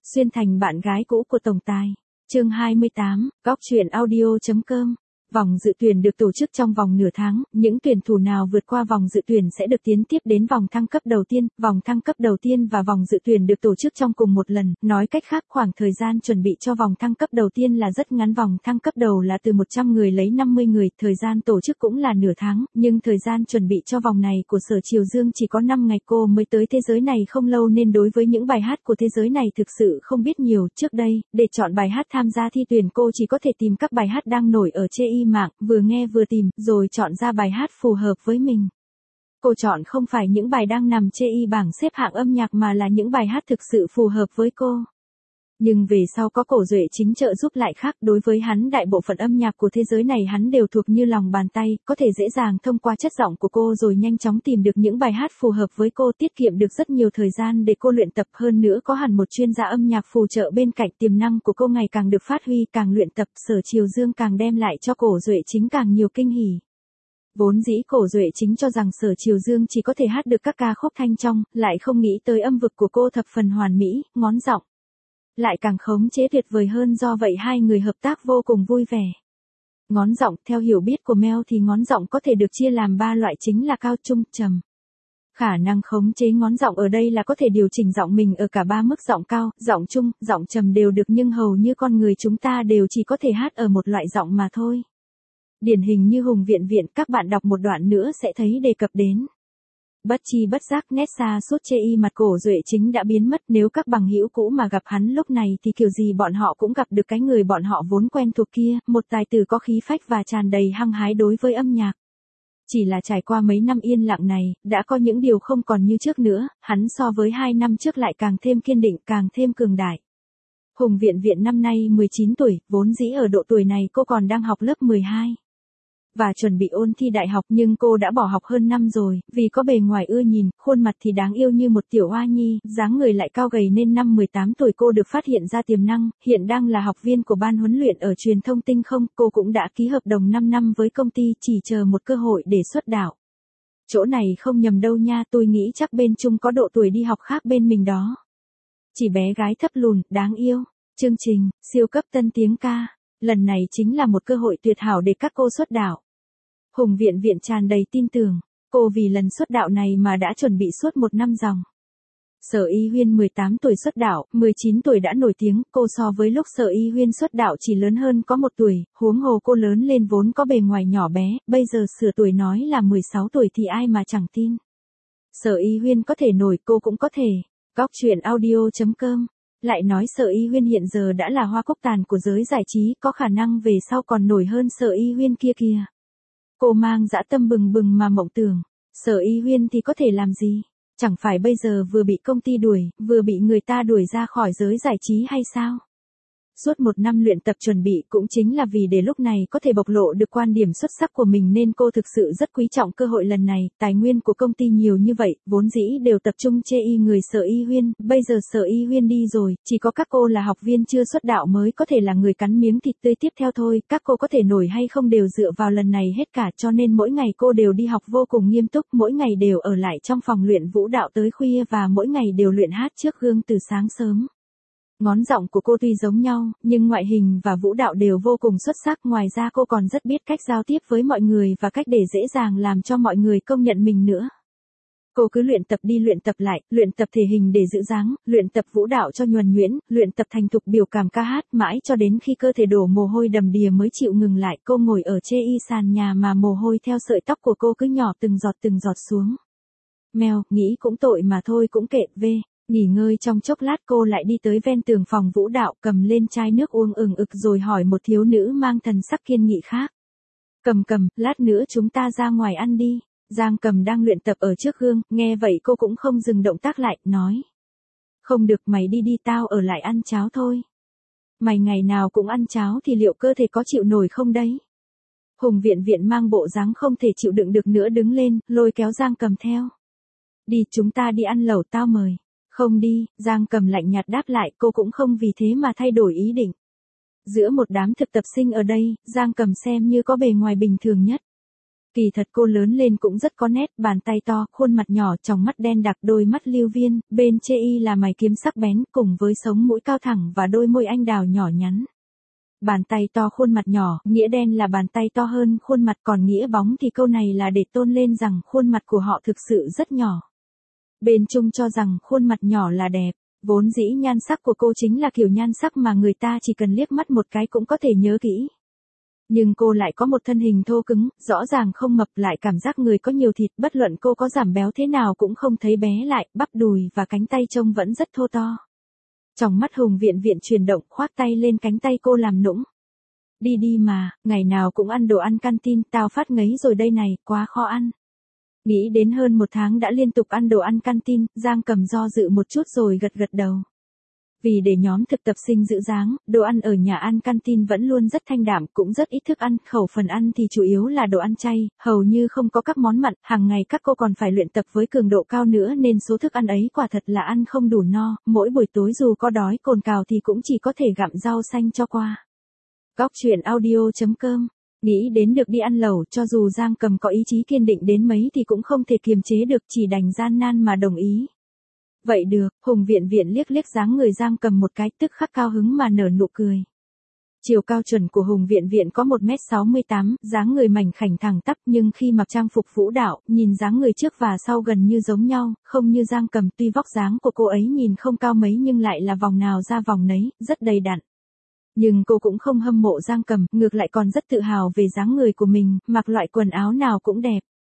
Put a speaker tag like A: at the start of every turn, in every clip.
A: Xuyên thành bạn gái cũ của tổng tài. Chương 28, Góc truyện audio.com. Vòng dự tuyển được tổ chức trong vòng nửa tháng, những tuyển thủ nào vượt qua vòng dự tuyển sẽ được tiến tiếp đến vòng thăng cấp đầu tiên. Vòng thăng cấp đầu tiên và vòng dự tuyển được tổ chức trong cùng một lần, nói cách khác khoảng thời gian chuẩn bị cho vòng thăng cấp đầu tiên là rất ngắn. Vòng thăng cấp đầu là từ 100 người lấy 50 người, thời gian tổ chức cũng là nửa tháng, nhưng thời gian chuẩn bị cho vòng này của Sở Triều Dương chỉ có 5 ngày. Cô mới tới thế giới này không lâu nên đối với những bài hát của thế giới này thực sự không biết nhiều. Trước đây, để chọn bài hát tham gia thi tuyển cô chỉ có thể tìm các bài hát đang nổi ở chê mạng, vừa nghe vừa tìm, rồi chọn ra bài hát phù hợp với mình. Cô chọn không phải những bài đang nằm chê bảng xếp hạng âm nhạc mà là những bài hát thực sự phù hợp với cô. Nhưng về sau có Cổ Duệ Chính trợ giúp lại khác, đối với hắn đại bộ phận âm nhạc của thế giới này hắn đều thuộc như lòng bàn tay, có thể dễ dàng thông qua chất giọng của cô rồi nhanh chóng tìm được những bài hát phù hợp với cô, tiết kiệm được rất nhiều thời gian để cô luyện tập. Hơn nữa có hẳn một chuyên gia âm nhạc phù trợ bên cạnh, tiềm năng của cô ngày càng được phát huy, càng luyện tập Sở Triều Dương càng đem lại cho Cổ Duệ Chính càng nhiều kinh hỉ. Vốn dĩ Cổ Duệ Chính cho rằng Sở Triều Dương chỉ có thể hát được các ca khúc thanh trong, lại không nghĩ tới âm vực của cô thập phần hoàn mỹ, ngón giọng lại càng khống chế tuyệt vời hơn, do vậy hai người hợp tác vô cùng vui vẻ. Ngón giọng, theo hiểu biết của Mel thì ngón giọng có thể được chia làm 3 loại chính là cao, trung, trầm. Khả năng khống chế ngón giọng ở đây là có thể điều chỉnh giọng mình ở cả 3 mức giọng cao, giọng trung, giọng trầm đều được, nhưng hầu như con người chúng ta đều chỉ có thể hát ở một loại giọng mà thôi. Điển hình như Hùng Viện Viện, các bạn đọc một đoạn nữa sẽ thấy đề cập đến. Bất chi bất giác nét xa suốt chê mặt Cổ Duệ Chính đã biến mất, nếu các bằng hữu cũ mà gặp hắn lúc này thì kiểu gì bọn họ cũng gặp được cái người bọn họ vốn quen thuộc kia, một tài tử có khí phách và tràn đầy hăng hái đối với âm nhạc. Chỉ là trải qua mấy năm yên lặng này, đã có những điều không còn như trước nữa, hắn so với 2 năm trước lại càng thêm kiên định, càng thêm cường đại. Hùng Viện Viện năm nay 19 tuổi, vốn dĩ ở độ tuổi này cô còn đang học lớp 12. Và chuẩn bị ôn thi đại học, nhưng cô đã bỏ học hơn năm rồi, vì có bề ngoài ưa nhìn, khuôn mặt thì đáng yêu như một tiểu hoa nhi, dáng người lại cao gầy nên năm 18 tuổi cô được phát hiện ra tiềm năng, hiện đang là học viên của ban huấn luyện ở truyền thông Tinh Không, cô cũng đã ký hợp đồng 5 năm với công ty, chỉ chờ một cơ hội để xuất đạo. Chỗ này không nhầm đâu nha, tôi nghĩ chắc bên Trung có độ tuổi đi học khác bên mình đó. Chỉ bé gái thấp lùn, đáng yêu, chương trình, siêu cấp tân tiếng ca, lần này chính là một cơ hội tuyệt hảo để các cô xuất đạo. Hùng Viện Viện tràn đầy tin tưởng, cô vì lần xuất đạo này mà đã chuẩn bị suốt 1 năm ròng. Sở Y Huyên 18 tuổi xuất đạo, 19 tuổi đã nổi tiếng, cô so với lúc Sở Y Huyên xuất đạo chỉ lớn hơn có 1 tuổi, huống hồ cô lớn lên vốn có bề ngoài nhỏ bé, bây giờ sửa tuổi nói là 16 tuổi thì ai mà chẳng tin. Sở Y Huyên có thể nổi, cô cũng có thể. Góc truyện audio.com. Lại nói Sở Y Huyên hiện giờ đã là hoa cúc tàn của giới giải trí, có khả năng về sau còn nổi hơn Sở Y Huyên kia kìa. Cô mang dã tâm bừng bừng mà mộng tưởng, Sở Y Huyên thì có thể làm gì? Chẳng phải bây giờ vừa bị công ty đuổi, vừa bị người ta đuổi ra khỏi giới giải trí hay sao? Suốt 1 năm luyện tập chuẩn bị cũng chính là vì để lúc này có thể bộc lộ được quan điểm xuất sắc của mình nên cô thực sự rất quý trọng cơ hội lần này. Tài nguyên của công ty nhiều như vậy, vốn dĩ đều tập trung chê người Sở Y Huyên, bây giờ Sở Y Huyên đi rồi, chỉ có các cô là học viên chưa xuất đạo mới có thể là người cắn miếng thịt tươi tiếp theo thôi, các cô có thể nổi hay không đều dựa vào lần này hết cả, cho nên mỗi ngày cô đều đi học vô cùng nghiêm túc, mỗi ngày đều ở lại trong phòng luyện vũ đạo tới khuya và mỗi ngày đều luyện hát trước gương từ sáng sớm. Ngón giọng của cô tuy giống nhau, nhưng ngoại hình và vũ đạo đều vô cùng xuất sắc, ngoài ra cô còn rất biết cách giao tiếp với mọi người và cách để dễ dàng làm cho mọi người công nhận mình nữa. Cô cứ luyện tập đi luyện tập lại, luyện tập thể hình để giữ dáng, luyện tập vũ đạo cho nhuần nhuyễn, luyện tập thành thục biểu cảm ca hát, mãi cho đến khi cơ thể đổ mồ hôi đầm đìa mới chịu ngừng lại. Cô ngồi ở chê sàn nhà mà mồ hôi theo sợi tóc của cô cứ nhỏ từng giọt xuống. Mel, nghĩ cũng tội mà thôi cũng kệ, nghỉ ngơi trong chốc lát cô lại đi tới ven tường phòng vũ đạo, cầm lên chai nước uống ực rồi hỏi một thiếu nữ mang thần sắc kiên nghị khác. Cầm, lát nữa chúng ta ra ngoài ăn đi. Giang Cầm đang luyện tập ở trước gương, nghe vậy cô cũng không dừng động tác lại, nói. Không được, mày đi tao ở lại ăn cháo thôi. Mày ngày nào cũng ăn cháo thì liệu cơ thể có chịu nổi không đấy? Hùng Viện Viện mang bộ dáng không thể chịu đựng được nữa đứng lên, lôi kéo Giang Cầm theo. Đi, chúng ta đi ăn lẩu, tao mời. Không đi, Giang Cầm lạnh nhạt đáp lại, cô cũng không vì thế mà thay đổi ý định. Giữa một đám thực tập sinh ở đây, Giang Cầm xem như có bề ngoài bình thường nhất. Kỳ thật cô lớn lên cũng rất có nét, bàn tay to, khuôn mặt nhỏ, tròng mắt đen đặc, đôi mắt lưu viên, bên chê y là mày kiếm sắc bén, cùng với sống mũi cao thẳng và đôi môi anh đào nhỏ nhắn. Bàn tay to khuôn mặt nhỏ, nghĩa đen là bàn tay to hơn khuôn mặt, còn nghĩa bóng thì câu này là để tôn lên rằng khuôn mặt của họ thực sự rất nhỏ. Bên Trung cho rằng khuôn mặt nhỏ là đẹp, vốn dĩ nhan sắc của cô chính là kiểu nhan sắc mà người ta chỉ cần liếc mắt một cái cũng có thể nhớ kỹ. Nhưng cô lại có một thân hình thô cứng, rõ ràng không mập, lại cảm giác người có nhiều thịt, bất luận cô có giảm béo thế nào cũng không thấy bé lại, bắp đùi và cánh tay trông vẫn rất thô to. Trong mắt Hùng Viện Viện chuyển động, khoác tay lên cánh tay cô làm nũng. Đi đi mà, ngày nào cũng ăn đồ ăn canteen, tao phát ngấy rồi đây này, quá khó ăn. Nghĩ đến hơn 1 tháng đã liên tục ăn đồ ăn canteen, Giang Cầm do dự một chút rồi gật gật đầu. Vì để nhóm thực tập sinh giữ dáng, đồ ăn ở nhà ăn canteen vẫn luôn rất thanh đạm, cũng rất ít thức ăn, khẩu phần ăn thì chủ yếu là đồ ăn chay, hầu như không có các món mặn, hàng ngày các cô còn phải luyện tập với cường độ cao nữa nên số thức ăn ấy quả thật là ăn không đủ no, mỗi buổi tối dù có đói cồn cào thì cũng chỉ có thể gặm rau xanh cho qua. Góc truyện audio.com. Nghĩ đến được đi ăn lẩu, cho dù Giang Cầm có ý chí kiên định đến mấy thì cũng không thể kiềm chế được, chỉ đành gian nan mà đồng ý. Vậy được, Hùng Viện Viện liếc liếc dáng người Giang Cầm một cái, tức khắc cao hứng mà nở nụ cười. Chiều cao chuẩn của Hùng Viện Viện có 1m68, dáng người mảnh khảnh thẳng tắp, nhưng khi mặc trang phục vũ đạo, nhìn dáng người trước và sau gần như giống nhau, không như Giang Cầm, tuy vóc dáng của cô ấy nhìn không cao mấy nhưng lại là vòng nào ra vòng nấy, rất đầy đặn. Nhưng cô cũng không hâm mộ Giang Cầm, ngược lại còn rất tự hào về dáng người của mình, mặc loại quần áo nào cũng đẹp.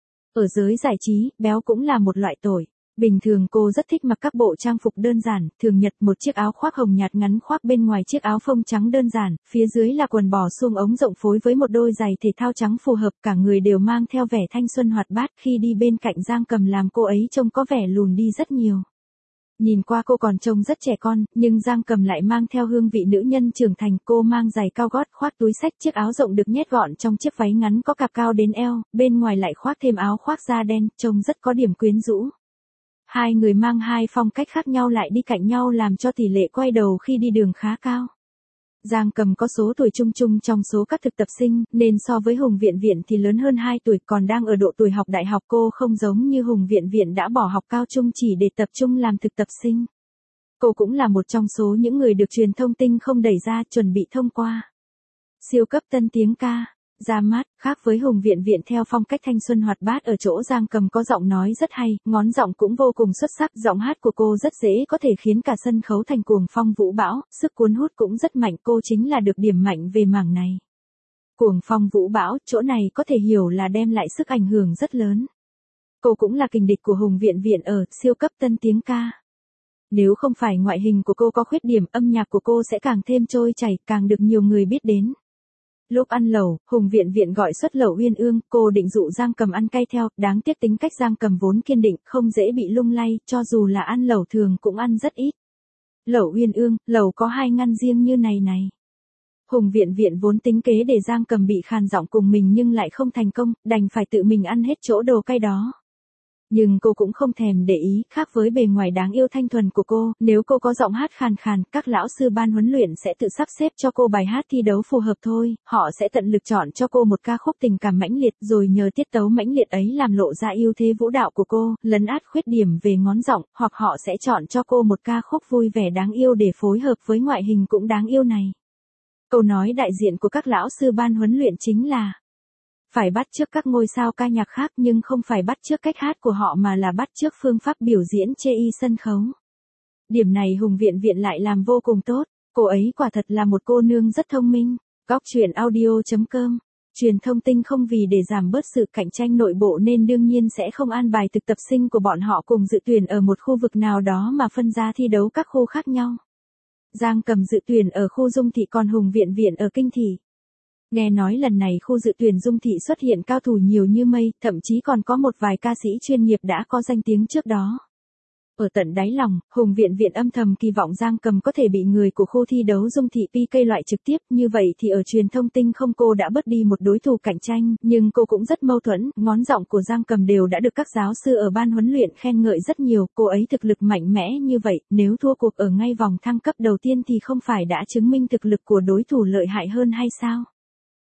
A: Ở giới giải trí, béo cũng là một loại tội. Bình thường cô rất thích mặc các bộ trang phục đơn giản, thường nhật một chiếc áo khoác hồng nhạt ngắn khoác bên ngoài chiếc áo phông trắng đơn giản, phía dưới là quần bò suông ống rộng phối với một đôi giày thể thao trắng phù hợp, cả người đều mang theo vẻ thanh xuân hoạt bát, khi đi bên cạnh Giang Cầm làm cô ấy trông có vẻ lùn đi rất nhiều. Nhìn qua cô còn trông rất trẻ con, nhưng Giang Cầm lại mang theo hương vị nữ nhân trưởng thành, cô mang giày cao gót, khoác túi xách, chiếc áo rộng được nhét gọn trong chiếc váy ngắn có cạp cao đến eo, bên ngoài lại khoác thêm áo khoác da đen, trông rất có điểm quyến rũ. Hai người mang hai phong cách khác nhau lại đi cạnh nhau làm cho tỷ lệ quay đầu khi đi đường khá cao. Giang Cầm có số tuổi chung chung trong số các thực tập sinh, nên so với Hùng Viện Viện thì lớn hơn 2 tuổi, còn đang ở độ tuổi học đại học. Cô không giống như Hùng Viện Viện đã bỏ học cao trung chỉ để tập trung làm thực tập sinh. Cô cũng là một trong số những người được truyền thông tinh không đẩy ra, chuẩn bị thông qua siêu cấp tân tiếng ca. Ra mắt, khác với Hùng Viện Viện theo phong cách thanh xuân hoạt bát ở chỗ Giang Cầm có giọng nói rất hay, ngón giọng cũng vô cùng xuất sắc, giọng hát của cô rất dễ có thể khiến cả sân khấu thành cuồng phong vũ bão, sức cuốn hút cũng rất mạnh, cô chính là được điểm mạnh về mảng này. Cuồng phong vũ bão, chỗ này có thể hiểu là đem lại sức ảnh hưởng rất lớn. Cô cũng là kình địch của Hùng Viện Viện ở siêu cấp tân tiếng ca. Nếu không phải ngoại hình của cô có khuyết điểm, âm nhạc của cô sẽ càng thêm trôi chảy, càng được nhiều người biết đến. Lúc ăn lẩu, Hùng Viện Viện gọi suất lẩu uyên ương, cô định dụ Giang Cầm ăn cay theo, đáng tiếc tính cách Giang Cầm vốn kiên định, không dễ bị lung lay, cho dù là ăn lẩu thường cũng ăn rất ít. Lẩu uyên ương, lẩu có 2 ngăn riêng như này này. Hùng Viện Viện vốn tính kế để Giang Cầm bị khàn giọng cùng mình nhưng lại không thành công, đành phải tự mình ăn hết chỗ đồ cay đó. Nhưng cô cũng không thèm để ý, khác với bề ngoài đáng yêu thanh thuần của cô, nếu cô có giọng hát khàn khàn, các lão sư ban huấn luyện sẽ tự sắp xếp cho cô bài hát thi đấu phù hợp thôi, họ sẽ tận lực chọn cho cô một ca khúc tình cảm mãnh liệt, rồi nhờ tiết tấu mãnh liệt ấy làm lộ ra ưu thế vũ đạo của cô, lấn át khuyết điểm về ngón giọng, hoặc họ sẽ chọn cho cô một ca khúc vui vẻ đáng yêu để phối hợp với ngoại hình cũng đáng yêu này. Câu nói đại diện của các lão sư ban huấn luyện chính là phải bắt chước các ngôi sao ca nhạc khác nhưng không phải bắt chước cách hát của họ mà là bắt chước phương pháp biểu diễn chê y sân khấu. Điểm này Hùng Viện Viện lại làm vô cùng tốt, cô ấy quả thật là một cô nương rất thông minh. Góc truyện audio.com. Truyền thông tinh không vì để giảm bớt sự cạnh tranh nội bộ nên đương nhiên sẽ không an bài thực tập sinh của bọn họ cùng dự tuyển ở một khu vực nào đó mà phân ra thi đấu các khu khác nhau. Giang Cầm dự tuyển ở khu Dung Thị còn Hùng Viện Viện ở Kinh Thị. Nghe nói lần này khu dự tuyển Dung Thị xuất hiện cao thủ nhiều như mây, thậm chí còn có một vài ca sĩ chuyên nghiệp đã có danh tiếng trước đó. Ở tận đáy lòng, Hùng Viện Viện âm thầm kỳ vọng Giang Cầm có thể bị người của khu thi đấu Dung Thị PK loại trực tiếp, như vậy thì ở truyền thông tinh không cô đã bớt đi một đối thủ cạnh tranh, nhưng cô cũng rất mâu thuẫn, ngón giọng của Giang Cầm đều đã được các giáo sư ở ban huấn luyện khen ngợi rất nhiều, cô ấy thực lực mạnh mẽ như vậy, nếu thua cuộc ở ngay vòng thăng cấp đầu tiên thì không phải đã chứng minh thực lực của đối thủ lợi hại hơn hay sao?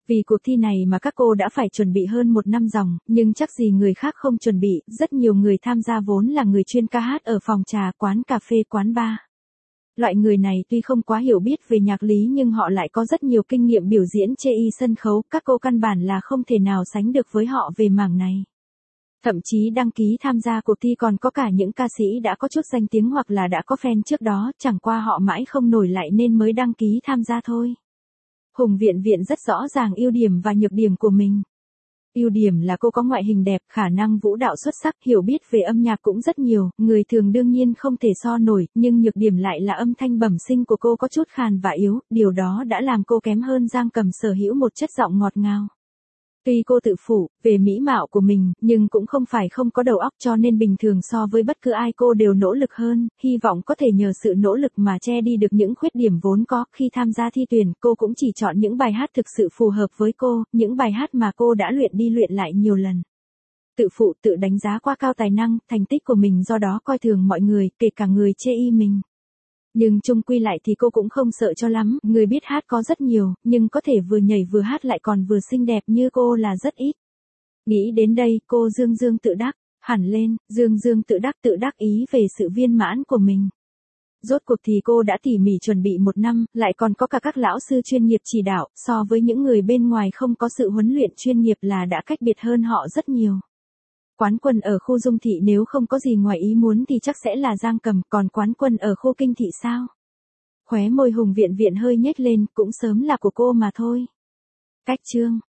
A: Vì cuộc thi này mà các cô đã phải chuẩn bị hơn 1 năm ròng, nhưng chắc gì người khác không chuẩn bị, rất nhiều người tham gia vốn là người chuyên ca hát ở phòng trà, quán cà phê, quán bar. Loại người này tuy không quá hiểu biết về nhạc lý nhưng họ lại có rất nhiều kinh nghiệm biểu diễn chê y sân khấu, các cô căn bản là không thể nào sánh được với họ về mảng này. Thậm chí đăng ký tham gia cuộc thi còn có cả những ca sĩ đã có chút danh tiếng hoặc là đã có fan trước đó, chẳng qua họ mãi không nổi lại nên mới đăng ký tham gia thôi. Hùng Viện Viện rất rõ ràng ưu điểm và nhược điểm của mình. Ưu điểm là cô có ngoại hình đẹp, khả năng vũ đạo xuất sắc, hiểu biết về âm nhạc cũng rất nhiều, người thường đương nhiên không thể so nổi, nhưng nhược điểm lại là âm thanh bẩm sinh của cô có chút khàn và yếu, điều đó đã làm cô kém hơn Giang Cầm sở hữu một chất giọng ngọt ngào. Tuy cô tự phủ về mỹ mạo của mình, nhưng cũng không phải không có đầu óc cho nên bình thường so với bất cứ ai cô đều nỗ lực hơn, hy vọng có thể nhờ sự nỗ lực mà che đi được những khuyết điểm vốn có. Khi tham gia thi tuyển, cô cũng chỉ chọn những bài hát thực sự phù hợp với cô, những bài hát mà cô đã luyện đi luyện lại nhiều lần. Tự phụ, tự đánh giá quá cao tài năng, thành tích của mình do đó coi thường mọi người, kể cả người chê y mình. Nhưng chung quy lại thì cô cũng không sợ cho lắm, người biết hát có rất nhiều, nhưng có thể vừa nhảy vừa hát lại còn vừa xinh đẹp như cô là rất ít. Nghĩ đến đây, cô dương dương tự đắc, hẳn lên, dương dương tự đắc ý về sự viên mãn của mình. Rốt cuộc thì cô đã tỉ mỉ chuẩn bị 1 năm, lại còn có cả các lão sư chuyên nghiệp chỉ đạo, so với những người bên ngoài không có sự huấn luyện chuyên nghiệp là đã cách biệt hơn họ rất nhiều. Quán quân ở khu Dung Thị nếu không có gì ngoài ý muốn thì chắc sẽ là Giang Cầm, còn quán quân ở khu Kinh Thị sao? Khóe môi Hùng Viện Viện hơi nhếch lên, cũng sớm là của cô mà thôi. Cách chương